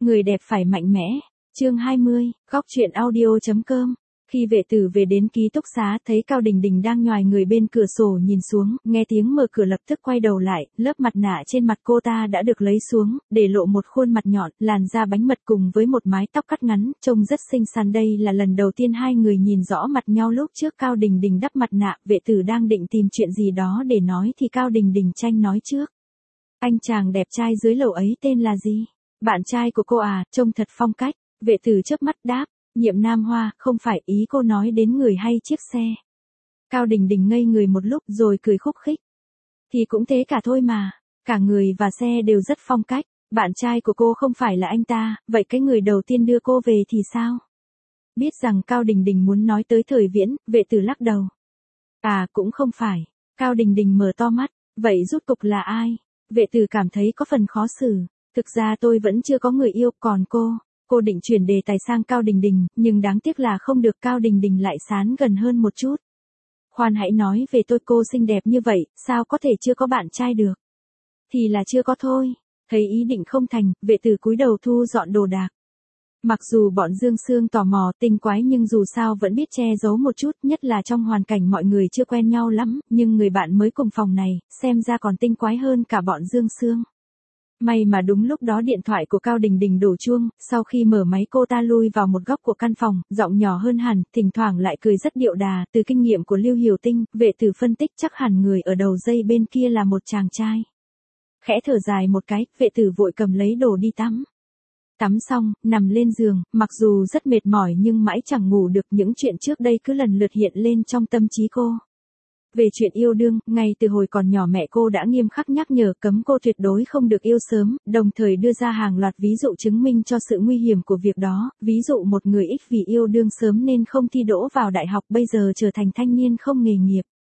Người đẹp phải mạnh mẽ. Chương 20, góc truyện audio.com. Khi vệ tử về đến ký túc xá, thấy Cao Đình Đình đang nhoài người bên cửa sổ nhìn xuống, nghe tiếng mở cửa lập tức quay đầu lại, lớp mặt nạ trên mặt cô ta đã được lấy xuống, để lộ một khuôn mặt nhọn, làn da bánh mật cùng với một mái tóc cắt ngắn, trông rất xinh xắn. Đây là lần đầu tiên hai người nhìn rõ mặt nhau. Lúc trước Cao Đình Đình đắp mặt nạ, vệ tử đang định tìm chuyện gì đó để nói thì Cao Đình Đình tranh nói trước. Anh chàng đẹp trai dưới lầu ấy tên là gì? Bạn trai của cô à, trông thật phong cách. Vệ tử chớp mắt đáp. Nhiệm Nam Hoa, không phải, ý cô nói đến người hay chiếc xe. Cao Đình Đình ngây người một lúc rồi cười khúc khích. Thì cũng thế cả thôi mà, cả người và xe đều rất phong cách. Bạn trai của cô không phải là anh ta, vậy cái người đầu tiên đưa cô về thì sao? Biết rằng Cao Đình Đình muốn nói tới Thời Viễn, vệ tử lắc đầu. À, cũng không phải. Cao Đình Đình mở to mắt, vậy rốt cục là ai? Vệ tử cảm thấy có phần khó xử. Thực ra tôi vẫn chưa có người yêu, còn cô? Cô định chuyển đề tài sang Cao Đình Đình, nhưng đáng tiếc là không được. Cao Đình Đình lại sán gần hơn một chút. Khoan hãy nói về tôi, cô xinh đẹp như vậy, sao có thể chưa có bạn trai được? Thì là chưa có thôi. Thấy ý định không thành, vệ tử cúi đầu thu dọn đồ đạc. Mặc dù bọn Dương Sương tò mò, tinh quái nhưng dù sao vẫn biết che giấu một chút, nhất là trong hoàn cảnh mọi người chưa quen nhau lắm, nhưng người bạn mới cùng phòng này, xem ra còn tinh quái hơn cả bọn Dương Sương. May mà đúng lúc đó điện thoại của Cao Đình Đình đổ chuông, sau khi mở máy cô ta lui vào một góc của căn phòng, giọng nhỏ hơn hẳn, thỉnh thoảng lại cười rất điệu đà. Từ kinh nghiệm của Lưu Hiểu Tinh, vệ tử phân tích chắc hẳn người ở đầu dây bên kia là một chàng trai. Khẽ thở dài một cái, vệ tử vội cầm lấy đồ đi tắm. Tắm xong, nằm lên giường, mặc dù rất mệt mỏi nhưng mãi chẳng ngủ được. Những chuyện trước đây cứ lần lượt hiện lên trong tâm trí cô. Về chuyện yêu đương, ngay từ hồi còn nhỏ mẹ cô đã nghiêm khắc nhắc nhở cấm cô tuyệt đối không được yêu sớm, đồng thời đưa ra hàng loạt ví dụ chứng minh cho sự nguy hiểm của việc đó. Ví dụ một người X vì yêu đương sớm nên không thi đỗ vào đại học, bây giờ trở thành thanh niên không nghề nghiệp.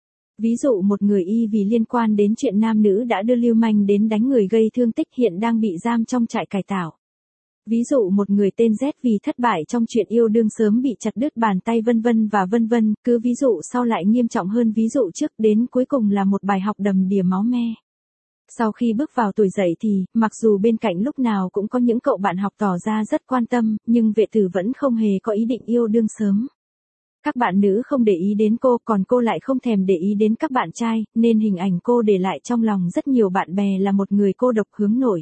Ví dụ một người Y vì liên quan đến chuyện nam nữ đã đưa lưu manh đến đánh người gây thương tích, hiện đang bị giam trong trại cải tạo. Ví dụ một người tên Z vì thất bại trong chuyện yêu đương sớm bị chặt đứt bàn tay vân vân và vân vân, cứ ví dụ sau lại nghiêm trọng hơn ví dụ trước, đến cuối cùng là một bài học đầm đìa máu me. Sau khi bước vào tuổi dậy thì, mặc dù bên cạnh lúc nào cũng có những cậu bạn học tỏ ra rất quan tâm, nhưng vệ tử vẫn không hề có ý định yêu đương sớm. Các bạn nữ không để ý đến cô, còn cô lại không thèm để ý đến các bạn trai, nên hình ảnh cô để lại trong lòng rất nhiều bạn bè là một người cô độc hướng nội.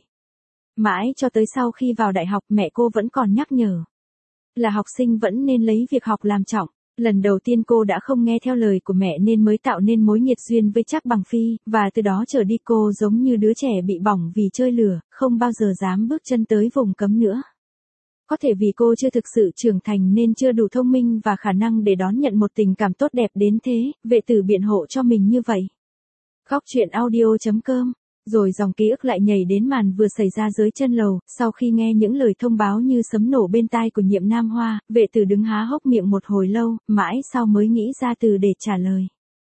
Mãi cho tới sau khi vào đại học, mẹ cô vẫn còn nhắc nhở. Là học sinh vẫn nên lấy việc học làm trọng. Lần đầu tiên cô đã không nghe theo lời của mẹ nên mới tạo nên mối nghiệt duyên với Trác Bằng Phi, và từ đó trở đi cô giống như đứa trẻ bị bỏng vì chơi lửa, không bao giờ dám bước chân tới vùng cấm nữa. Có thể vì cô chưa thực sự trưởng thành nên chưa đủ thông minh và khả năng để đón nhận một tình cảm tốt đẹp đến thế, vệ tử biện hộ cho mình như vậy. Góc truyện audio.com. Rồi dòng ký ức lại nhảy đến màn vừa xảy ra dưới chân lầu. Sau khi nghe những lời thông báo như sấm nổ bên tai của Nhiệm Nam Hoa, vệ tử đứng há hốc miệng một hồi lâu, mãi sau mới nghĩ ra từ để trả lời.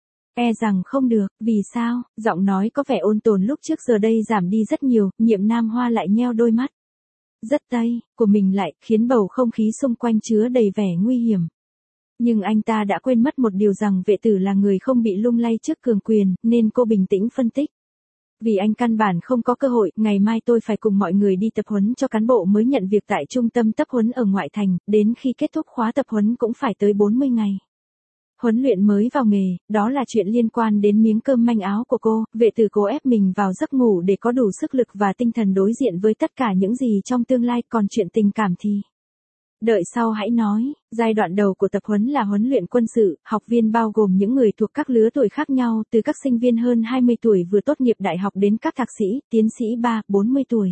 E rằng không được. Vì sao? Giọng nói có vẻ ôn tồn lúc trước giờ đây giảm đi rất nhiều. Nhiệm Nam Hoa lại nheo đôi mắt rất tây của mình lại, khiến bầu không khí xung quanh chứa đầy vẻ nguy hiểm. Nhưng anh ta đã quên mất một điều, rằng vệ tử là người không bị lung lay trước cường quyền, nên cô bình tĩnh phân tích. Vì anh căn bản không có cơ hội, ngày mai tôi phải cùng mọi người đi tập huấn cho cán bộ mới nhận việc tại trung tâm tập huấn ở ngoại thành, đến khi kết thúc khóa tập huấn cũng phải tới 40 ngày. Huấn luyện mới vào nghề, đó là chuyện liên quan đến miếng cơm manh áo của cô. Vệ tử cố ép mình vào giấc ngủ để có đủ sức lực và tinh thần đối diện với tất cả những gì trong tương lai, còn chuyện tình cảm thì đợi sau hãy nói. Giai đoạn đầu của tập huấn là huấn luyện quân sự, học viên bao gồm những người thuộc các lứa tuổi khác nhau, từ các sinh viên hơn 20 tuổi vừa tốt nghiệp đại học đến các thạc sĩ, tiến sĩ 40 tuổi.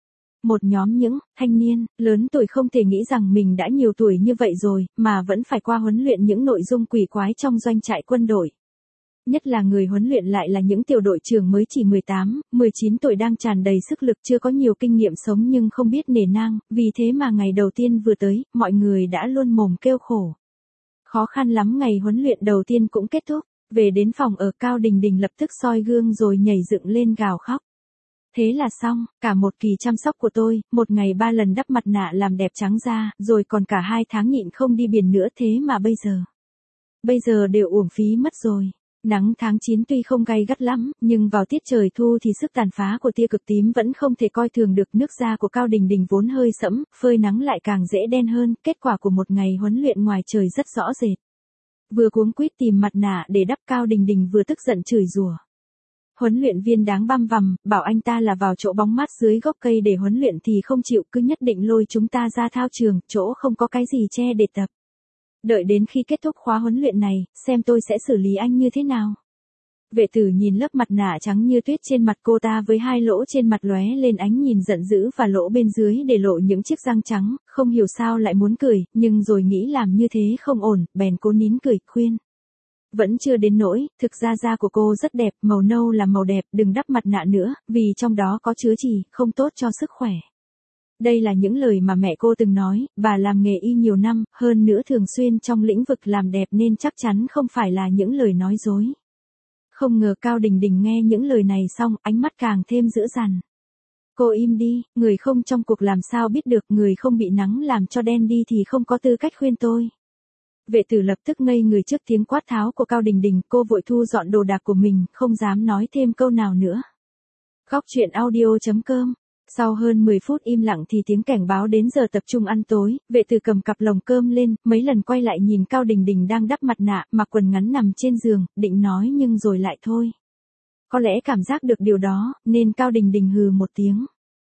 Một nhóm những thanh niên lớn tuổi không thể nghĩ rằng mình đã nhiều tuổi như vậy rồi, mà vẫn phải qua huấn luyện những nội dung quỷ quái trong doanh trại quân đội. Nhất là người huấn luyện lại là những tiểu đội trưởng mới chỉ 18, 19 tuổi đang tràn đầy sức lực, chưa có nhiều kinh nghiệm sống nhưng không biết nể nang, vì thế mà ngày đầu tiên vừa tới, mọi người đã luôn mồm kêu khổ. Khó khăn lắm ngày huấn luyện đầu tiên cũng kết thúc, về đến phòng ở, Cao Đình Đình lập tức soi gương rồi nhảy dựng lên gào khóc. Thế là xong, cả một kỳ chăm sóc của tôi, một ngày 3 lần đắp mặt nạ làm đẹp trắng da, rồi còn cả 2 tháng nhịn không đi biển nữa, thế mà bây giờ đều uổng phí mất rồi. Nắng tháng 9 tuy không gay gắt lắm, nhưng vào tiết trời thu thì sức tàn phá của tia cực tím vẫn không thể coi thường được. Nước da của Cao Đình Đình vốn hơi sẫm, phơi nắng lại càng dễ đen hơn, kết quả của một ngày huấn luyện ngoài trời rất rõ rệt. Vừa cuống quýt tìm mặt nạ để đắp, Cao Đình Đình vừa tức giận chửi rủa. Huấn luyện viên đáng băm vằm, bảo anh ta là vào chỗ bóng mát dưới gốc cây để huấn luyện thì không chịu, cứ nhất định lôi chúng ta ra thao trường, chỗ không có cái gì che để tập. Đợi đến khi kết thúc khóa huấn luyện này, xem tôi sẽ xử lý anh như thế nào. Vệ tử nhìn lớp mặt nạ trắng như tuyết trên mặt cô ta với hai lỗ trên mặt lóe lên ánh nhìn giận dữ và lỗ bên dưới để lộ những chiếc răng trắng, không hiểu sao lại muốn cười, nhưng rồi nghĩ làm như thế không ổn, bèn cố nín cười, khuyên. Vẫn chưa đến nỗi, thực ra da của cô rất đẹp, màu nâu là màu đẹp, đừng đắp mặt nạ nữa, vì trong đó có chứa chì, không tốt cho sức khỏe. Đây là những lời mà mẹ cô từng nói, bà làm nghề y nhiều năm, hơn nữa thường xuyên trong lĩnh vực làm đẹp nên chắc chắn không phải là những lời nói dối. Không ngờ Cao Đình Đình nghe những lời này xong, ánh mắt càng thêm dữ dằn. Cô im đi, người không trong cuộc làm sao biết được, người không bị nắng làm cho đen đi thì không có tư cách khuyên tôi. Vệ tử lập tức ngây người trước tiếng quát tháo của Cao Đình Đình, cô vội thu dọn đồ đạc của mình, không dám nói thêm câu nào nữa. Góc truyện audio.com. Sau hơn 10 phút im lặng thì tiếng cảnh báo đến giờ tập trung ăn tối, vệ tử cầm cặp lồng cơm lên, mấy lần quay lại nhìn Cao Đình Đình đang đắp mặt nạ, mặc quần ngắn nằm trên giường, định nói nhưng rồi lại thôi. Có lẽ cảm giác được điều đó, nên Cao Đình Đình hừ một tiếng.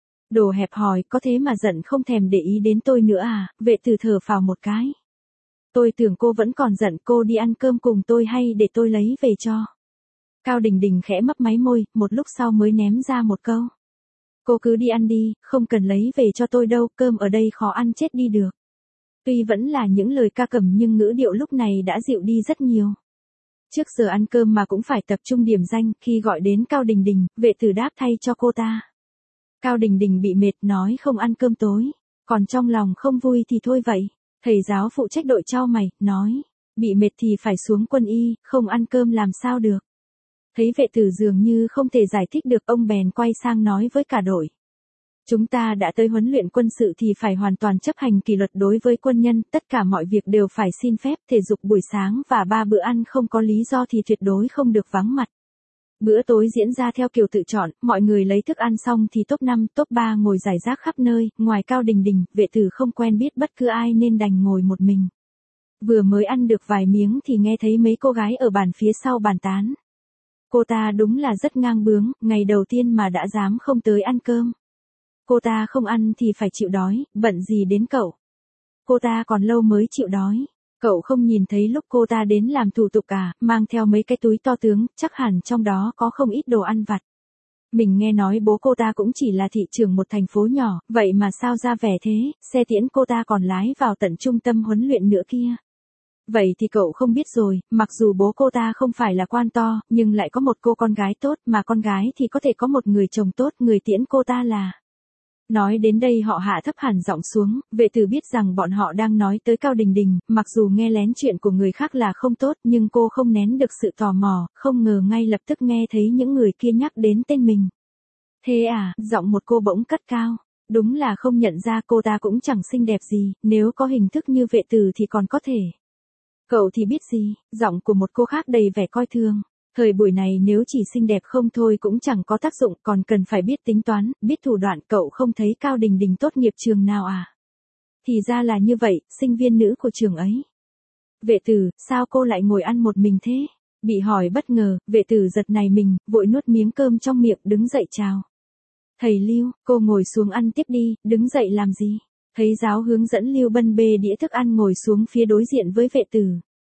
Đồ hẹp hòi, có thế mà giận không thèm để ý đến tôi nữa à, vệ tử thở phào một cái. Tôi tưởng cô vẫn còn giận, cô đi ăn cơm cùng tôi hay để tôi lấy về cho. Cao Đình Đình khẽ mấp máy môi, một lúc sau mới ném ra một câu. Cô cứ đi ăn đi, không cần lấy về cho tôi đâu, cơm ở đây khó ăn chết đi được. Tuy vẫn là những lời ca cẩm nhưng ngữ điệu lúc này đã dịu đi rất nhiều. Trước giờ ăn cơm mà cũng phải tập trung điểm danh, khi gọi đến Cao Đình Đình, vệ tử đáp thay cho cô ta. Cao Đình Đình bị mệt nói không ăn cơm tối, còn trong lòng không vui thì thôi vậy. Thầy giáo phụ trách đội chau mày, nói, bị mệt thì phải xuống quân y, không ăn cơm làm sao được. Thấy vệ tử dường như không thể giải thích được, ông bèn quay sang nói với cả đội. Chúng ta đã tới huấn luyện quân sự thì phải hoàn toàn chấp hành kỷ luật đối với quân nhân, tất cả mọi việc đều phải xin phép, thể dục buổi sáng và 3 bữa ăn không có lý do thì tuyệt đối không được vắng mặt. Bữa tối diễn ra theo kiểu tự chọn, mọi người lấy thức ăn xong thì top 5, top 3 ngồi rải rác khắp nơi, ngoài Cao Đình Đình, vệ tử không quen biết bất cứ ai nên đành ngồi một mình. Vừa mới ăn được vài miếng thì nghe thấy mấy cô gái ở bàn phía sau bàn tán. Cô ta đúng là rất ngang bướng, ngày đầu tiên mà đã dám không tới ăn cơm. Cô ta không ăn thì phải chịu đói, bận gì đến cậu. Cô ta còn lâu mới chịu đói. Cậu không nhìn thấy lúc cô ta đến làm thủ tục à, mang theo mấy cái túi to tướng, chắc hẳn trong đó có không ít đồ ăn vặt. Mình nghe nói bố cô ta cũng chỉ là thị trưởng một thành phố nhỏ, vậy mà sao ra vẻ thế, xe tiễn cô ta còn lái vào tận trung tâm huấn luyện nữa kia. Vậy thì cậu không biết rồi, mặc dù bố cô ta không phải là quan to, nhưng lại có một cô con gái tốt, mà con gái thì có thể có một người chồng tốt, người tiễn cô ta là... Nói đến đây họ hạ thấp hẳn giọng xuống, vệ tử biết rằng bọn họ đang nói tới Cao Đình Đình, mặc dù nghe lén chuyện của người khác là không tốt nhưng cô không nén được sự tò mò, không ngờ ngay lập tức nghe thấy những người kia nhắc đến tên mình. Thế à, giọng một cô bỗng cất cao. Đúng là không nhận ra cô ta cũng chẳng xinh đẹp gì, nếu có hình thức như vệ tử thì còn có thể. Cậu thì biết gì, giọng của một cô khác đầy vẻ coi thường. Thời buổi này nếu chỉ xinh đẹp không thôi cũng chẳng có tác dụng, còn cần phải biết tính toán, biết thủ đoạn. Cậu không thấy Cao Đình Đình tốt nghiệp trường nào à? Thì ra là như vậy, sinh viên nữ của trường ấy. Vệ tử, sao cô lại ngồi ăn một mình thế? Bị hỏi bất ngờ, vệ tử giật nảy mình, vội nuốt miếng cơm trong miệng, đứng dậy chào. Thầy Lưu, cô ngồi xuống ăn tiếp đi, đứng dậy làm gì? Thấy giáo hướng dẫn Lưu bân bê đĩa thức ăn ngồi xuống phía đối diện với vệ tử.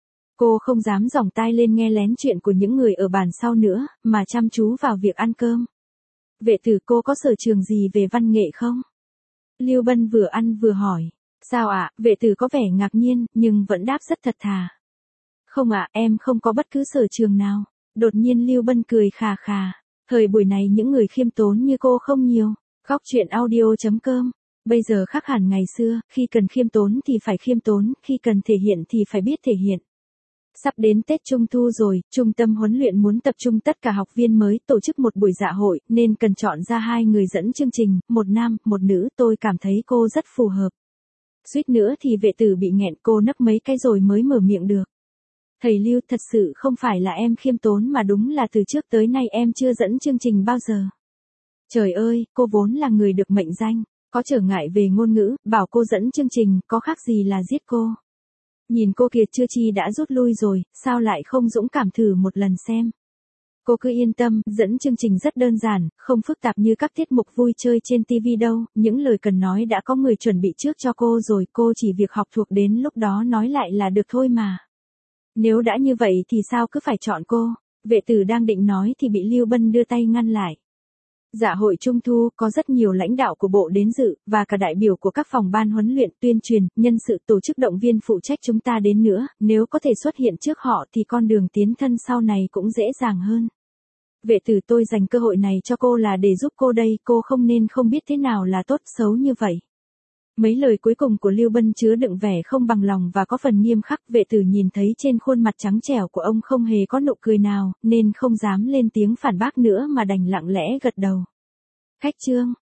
Cô không dám giỏng tai lên nghe lén chuyện của những người ở bàn sau nữa, mà chăm chú vào việc ăn cơm. Vệ tử, cô có sở trường gì về văn nghệ không? Lưu Bân vừa ăn vừa hỏi. Sao ạ? Vệ tử có vẻ ngạc nhiên, nhưng vẫn đáp rất thật thà. Không ạ, em không có bất cứ sở trường nào. Đột nhiên Lưu Bân cười khà khà. Thời buổi này những người khiêm tốn như cô không nhiều. Góc truyện audio.com. Bây giờ khác hẳn ngày xưa, khi cần khiêm tốn thì phải khiêm tốn, khi cần thể hiện thì phải biết thể hiện. Sắp đến Tết Trung Thu rồi, trung tâm huấn luyện muốn tập trung tất cả học viên mới tổ chức một buổi dạ hội, nên cần chọn ra 2 người dẫn chương trình, một nam, một nữ, tôi cảm thấy cô rất phù hợp. Suýt nữa thì vệ tử bị nghẹn, cô nấc mấy cái rồi mới mở miệng được. Thầy Lưu, thật sự không phải là em khiêm tốn mà đúng là từ trước tới nay em chưa dẫn chương trình bao giờ. Trời ơi, cô vốn là người được mệnh danh, có trở ngại về ngôn ngữ, bảo cô dẫn chương trình, có khác gì là giết cô. Nhìn cô Kiệt chưa chi đã rút lui rồi, sao lại không dũng cảm thử một lần xem. Cô cứ yên tâm, dẫn chương trình rất đơn giản, không phức tạp như các tiết mục vui chơi trên TV đâu, những lời cần nói đã có người chuẩn bị trước cho cô rồi, cô chỉ việc học thuộc đến lúc đó nói lại là được thôi mà. Nếu đã như vậy thì sao cứ phải chọn cô? Vệ tử đang định nói thì bị Lưu Bân đưa tay ngăn lại. Dạ hội Trung thu có rất nhiều lãnh đạo của bộ đến dự, và cả đại biểu của các phòng ban huấn luyện tuyên truyền, nhân sự tổ chức động viên phụ trách chúng ta đến nữa, nếu có thể xuất hiện trước họ thì con đường tiến thân sau này cũng dễ dàng hơn. Vệ tử, tôi dành cơ hội này cho cô là để giúp cô đây, cô không nên không biết thế nào là tốt xấu như vậy. Mấy lời cuối cùng của Lưu Bân chứa đựng vẻ không bằng lòng và có phần nghiêm khắc. Vệ tử nhìn thấy trên khuôn mặt trắng trẻo của ông không hề có nụ cười nào, nên không dám lên tiếng phản bác nữa mà đành lặng lẽ gật đầu. Khách Trương,